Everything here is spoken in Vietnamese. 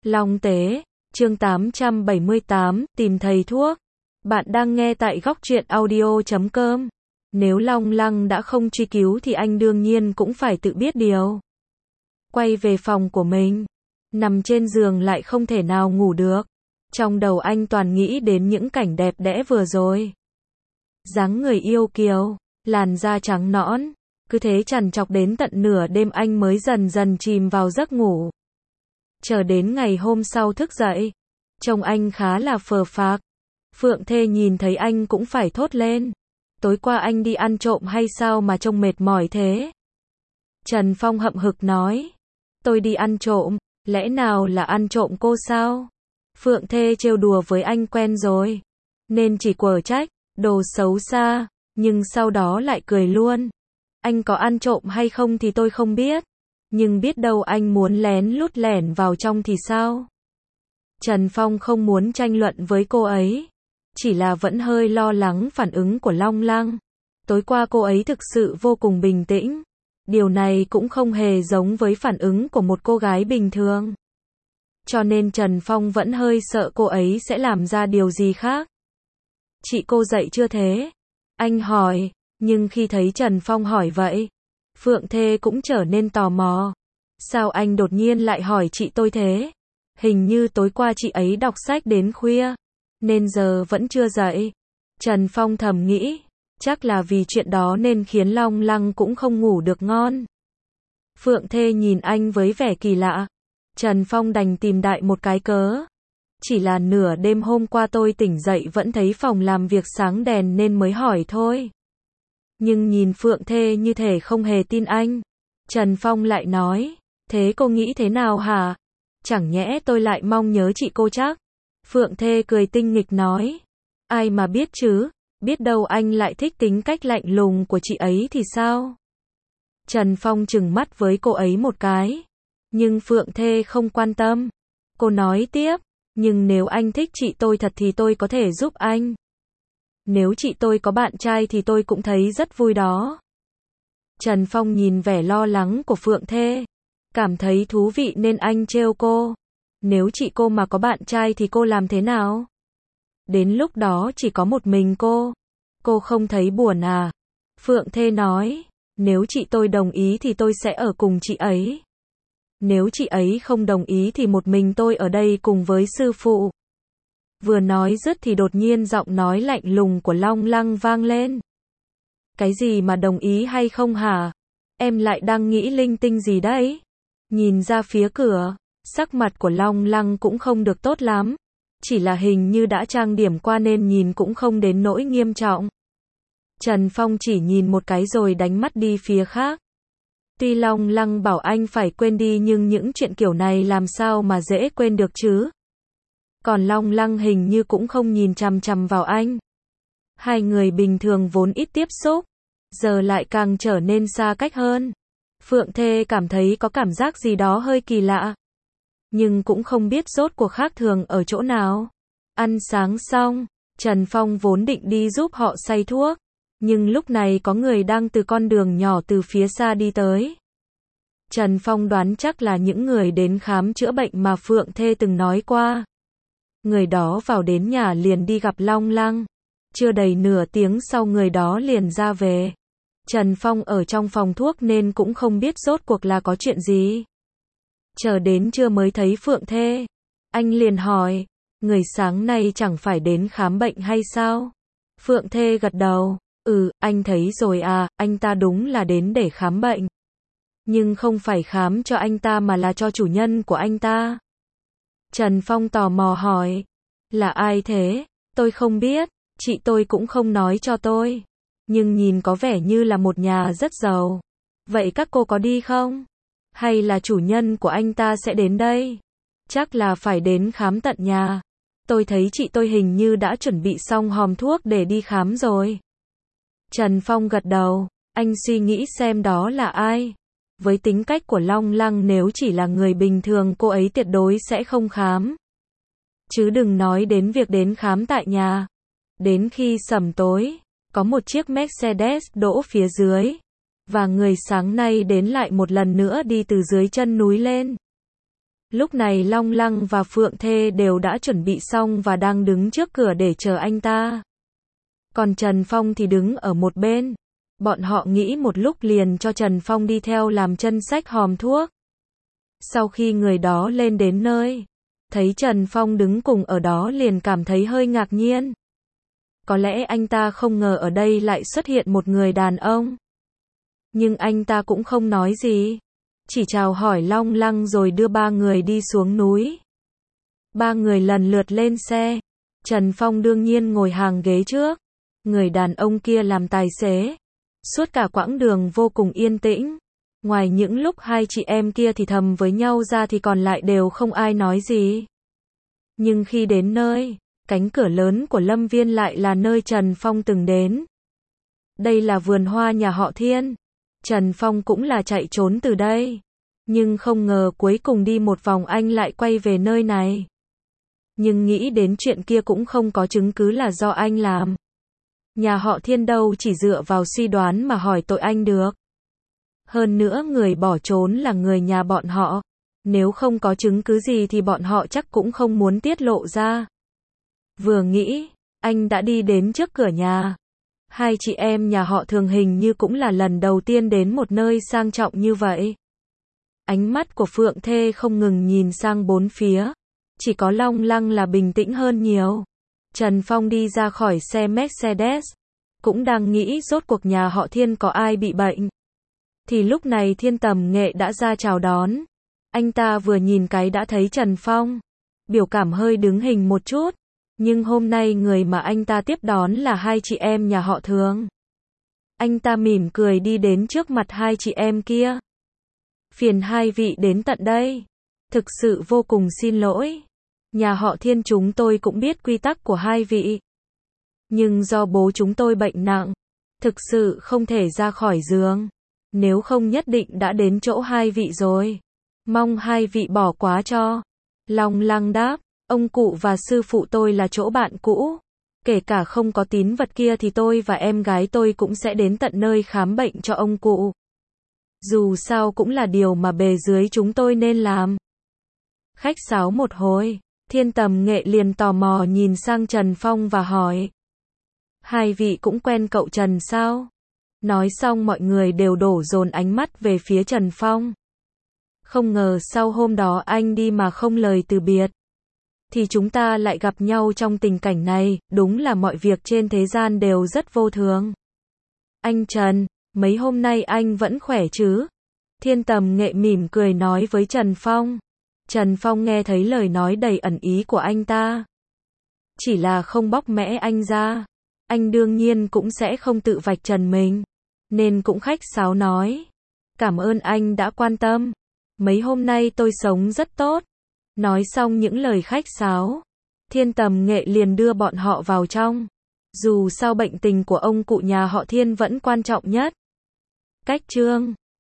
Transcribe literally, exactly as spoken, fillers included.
Long Tế, chương tám trăm bảy mươi tám, tìm thầy thuốc. Bạn đang nghe tại góc truyện audio chấm com. Nếu Long Lăng đã không truy cứu thì anh đương nhiên cũng phải tự biết điều. Quay về phòng của mình, nằm trên giường lại không thể nào ngủ được. Trong đầu anh toàn nghĩ đến những cảnh đẹp đẽ vừa rồi. Dáng người yêu kiều, làn da trắng nõn, cứ thế trằn trọc đến tận nửa đêm anh mới dần dần chìm vào giấc ngủ. Chờ đến ngày hôm sau thức dậy, trông anh khá là phờ phạc. Phượng Thê nhìn thấy anh cũng phải thốt lên. Tối qua anh đi ăn trộm hay sao mà trông mệt mỏi thế? Trần Phong hậm hực nói. Tôi đi ăn trộm, lẽ nào là ăn trộm cô sao? Phượng Thê trêu đùa với anh quen rồi, nên chỉ quở trách, đồ xấu xa, nhưng sau đó lại cười luôn. Anh có ăn trộm hay không thì tôi không biết, nhưng biết đâu anh muốn lén lút lẻn vào trong thì sao? Trần Phong không muốn tranh luận với cô ấy, chỉ là vẫn hơi lo lắng phản ứng của Long Lăng. Tối qua cô ấy thực sự vô cùng bình tĩnh. Điều này cũng không hề giống với phản ứng của một cô gái bình thường. Cho nên Trần Phong vẫn hơi sợ cô ấy sẽ làm ra điều gì khác. Chị cô dậy chưa thế? Anh hỏi, nhưng khi thấy Trần Phong hỏi vậy, Phượng Thê cũng trở nên tò mò. Sao anh đột nhiên lại hỏi chị tôi thế? Hình như tối qua chị ấy đọc sách đến khuya, nên giờ vẫn chưa dậy. Trần Phong thầm nghĩ, chắc là vì chuyện đó nên khiến Long Lăng cũng không ngủ được ngon. Phượng Thê nhìn anh với vẻ kỳ lạ. Trần Phong đành tìm đại một cái cớ. Chỉ là nửa đêm hôm qua tôi tỉnh dậy vẫn thấy phòng làm việc sáng đèn nên mới hỏi thôi. Nhưng nhìn Phượng Thê như thể không hề tin anh. Trần Phong lại nói, thế cô nghĩ thế nào hả? Chẳng nhẽ tôi lại mong nhớ chị cô chắc? Phượng Thê cười tinh nghịch nói, ai mà biết chứ, biết đâu anh lại thích tính cách lạnh lùng của chị ấy thì sao? Trần Phong trừng mắt với cô ấy một cái, nhưng Phượng Thê không quan tâm. Cô nói tiếp, nhưng nếu anh thích chị tôi thật thì tôi có thể giúp anh. Nếu chị tôi có bạn trai thì tôi cũng thấy rất vui đó. Trần Phong nhìn vẻ lo lắng của Phượng Thê, cảm thấy thú vị nên anh trêu cô. Nếu chị cô mà có bạn trai thì cô làm thế nào? Đến lúc đó chỉ có một mình cô. Cô không thấy buồn à? Phượng Thê nói, nếu chị tôi đồng ý thì tôi sẽ ở cùng chị ấy. Nếu chị ấy không đồng ý thì một mình tôi ở đây cùng với sư phụ. Vừa nói dứt thì đột nhiên giọng nói lạnh lùng của Long Lăng vang lên. Cái gì mà đồng ý hay không hả? Em lại đang nghĩ linh tinh gì đấy? Nhìn ra phía cửa, sắc mặt của Long Lăng cũng không được tốt lắm. Chỉ là hình như đã trang điểm qua nên nhìn cũng không đến nỗi nghiêm trọng. Trần Phong chỉ nhìn một cái rồi đánh mắt đi phía khác. Tuy Long Lăng bảo anh phải quên đi nhưng những chuyện kiểu này làm sao mà dễ quên được chứ? Còn Long Lăng hình như cũng không nhìn chằm chằm vào anh. Hai người bình thường vốn ít tiếp xúc, giờ lại càng trở nên xa cách hơn. Phượng Thê cảm thấy có cảm giác gì đó hơi kỳ lạ, nhưng cũng không biết rốt cuộc khác thường ở chỗ nào. Ăn sáng xong, Trần Phong vốn định đi giúp họ xay thuốc, nhưng lúc này có người đang từ con đường nhỏ từ phía xa đi tới. Trần Phong đoán chắc là những người đến khám chữa bệnh mà Phượng Thê từng nói qua. Người đó vào đến nhà liền đi gặp Long Lăng. Chưa đầy nửa tiếng sau người đó liền ra về. Trần Phong ở trong phòng thuốc nên cũng không biết rốt cuộc là có chuyện gì. Chờ đến trưa mới thấy Phượng Thê. Anh liền hỏi, người sáng nay chẳng phải đến khám bệnh hay sao? Phượng Thê gật đầu, ừ, anh thấy rồi à, anh ta đúng là đến để khám bệnh. Nhưng không phải khám cho anh ta mà là cho chủ nhân của anh ta. Trần Phong tò mò hỏi, là ai thế? Tôi không biết, chị tôi cũng không nói cho tôi. Nhưng nhìn có vẻ như là một nhà rất giàu. Vậy các cô có đi không? Hay là chủ nhân của anh ta sẽ đến đây? Chắc là phải đến khám tận nhà. Tôi thấy chị tôi hình như đã chuẩn bị xong hòm thuốc để đi khám rồi. Trần Phong gật đầu, anh suy nghĩ xem đó là ai. Với tính cách của Long Lăng nếu chỉ là người bình thường cô ấy tuyệt đối sẽ không khám. Chứ đừng nói đến việc đến khám tại nhà. Đến khi sẩm tối, có một chiếc Mercedes đỗ phía dưới. Và người sáng nay đến lại một lần nữa đi từ dưới chân núi lên. Lúc này Long Lăng và Phượng Thê đều đã chuẩn bị xong và đang đứng trước cửa để chờ anh ta. Còn Trần Phong thì đứng ở một bên. Bọn họ nghĩ một lúc liền cho Trần Phong đi theo làm chân xách hòm thuốc. Sau khi người đó lên đến nơi, thấy Trần Phong đứng cùng ở đó liền cảm thấy hơi ngạc nhiên. Có lẽ anh ta không ngờ ở đây lại xuất hiện một người đàn ông. Nhưng anh ta cũng không nói gì. Chỉ chào hỏi Long Lăng rồi đưa ba người đi xuống núi. Ba người lần lượt lên xe. Trần Phong đương nhiên ngồi hàng ghế trước. Người đàn ông kia làm tài xế. Suốt cả quãng đường vô cùng yên tĩnh. Ngoài những lúc hai chị em kia thì thầm với nhau ra thì còn lại đều không ai nói gì. Nhưng khi đến nơi, cánh cửa lớn của Lâm Viên lại là nơi Trần Phong từng đến. Đây là vườn hoa nhà họ Thiên. Trần Phong cũng là chạy trốn từ đây. Nhưng không ngờ cuối cùng đi một vòng anh lại quay về nơi này. Nhưng nghĩ đến chuyện kia cũng không có chứng cứ là do anh làm. Nhà họ Thiên đâu chỉ dựa vào suy đoán mà hỏi tội anh được. Hơn nữa người bỏ trốn là người nhà bọn họ. Nếu không có chứng cứ gì thì bọn họ chắc cũng không muốn tiết lộ ra. Vừa nghĩ, anh đã đi đến trước cửa nhà. Hai chị em nhà họ Thường hình như cũng là lần đầu tiên đến một nơi sang trọng như vậy. Ánh mắt của Phượng Thê không ngừng nhìn sang bốn phía. Chỉ có Long Lăng là bình tĩnh hơn nhiều. Trần Phong đi ra khỏi xe Mercedes. Cũng đang nghĩ rốt cuộc nhà họ Thiên có ai bị bệnh. Thì lúc này Thiên Tầm Nghệ đã ra chào đón. Anh ta vừa nhìn cái đã thấy Trần Phong. Biểu cảm hơi đứng hình một chút. Nhưng hôm nay người mà anh ta tiếp đón là hai chị em nhà họ Thường. Anh ta mỉm cười đi đến trước mặt hai chị em kia. Phiền hai vị đến tận đây. Thực sự vô cùng xin lỗi. Nhà họ Thiên chúng tôi cũng biết quy tắc của hai vị. Nhưng do bố chúng tôi bệnh nặng. Thực sự không thể ra khỏi giường. Nếu không nhất định đã đến chỗ hai vị rồi. Mong hai vị bỏ qua cho. Long Lăng đáp. Ông cụ và sư phụ tôi là chỗ bạn cũ. Kể cả không có tín vật kia thì tôi và em gái tôi cũng sẽ đến tận nơi khám bệnh cho ông cụ. Dù sao cũng là điều mà bề dưới chúng tôi nên làm. Khách sáo một hồi, Thiên Tầm Nghệ liền tò mò nhìn sang Trần Phong và hỏi. Hai vị cũng quen cậu Trần sao? Nói xong mọi người đều đổ dồn ánh mắt về phía Trần Phong. Không ngờ sau hôm đó anh đi mà không lời từ biệt. Thì chúng ta lại gặp nhau trong tình cảnh này, đúng là mọi việc trên thế gian đều rất vô thường. Anh Trần, mấy hôm nay anh vẫn khỏe chứ? Thiên Tầm Nghệ mỉm cười nói với Trần Phong. Trần Phong nghe thấy lời nói đầy ẩn ý của anh ta. Chỉ là không bóc mẽ anh ra. Anh đương nhiên cũng sẽ không tự vạch trần mình. Nên cũng khách sáo nói. Cảm ơn anh đã quan tâm. Mấy hôm nay tôi sống rất tốt. Nói xong những lời khách sáo, Thiên Tầm Nghệ liền đưa bọn họ vào trong. Dù sao bệnh tình của ông cụ nhà họ Thiên vẫn quan trọng nhất. Cách chương